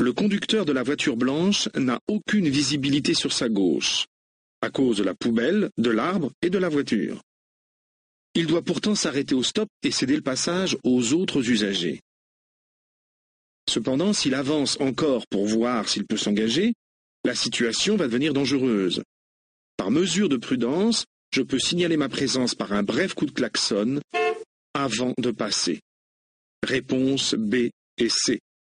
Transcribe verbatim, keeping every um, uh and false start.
Le conducteur de la voiture blanche n'a aucune visibilité sur sa gauche, à cause de la poubelle, de l'arbre et de la voiture. Il doit pourtant s'arrêter au stop et céder le passage aux autres usagers. Cependant, s'il avance encore pour voir s'il peut s'engager, la situation va devenir dangereuse. Par mesure de prudence, je peux signaler ma présence par un bref coup de klaxon avant de passer. Réponse B et C.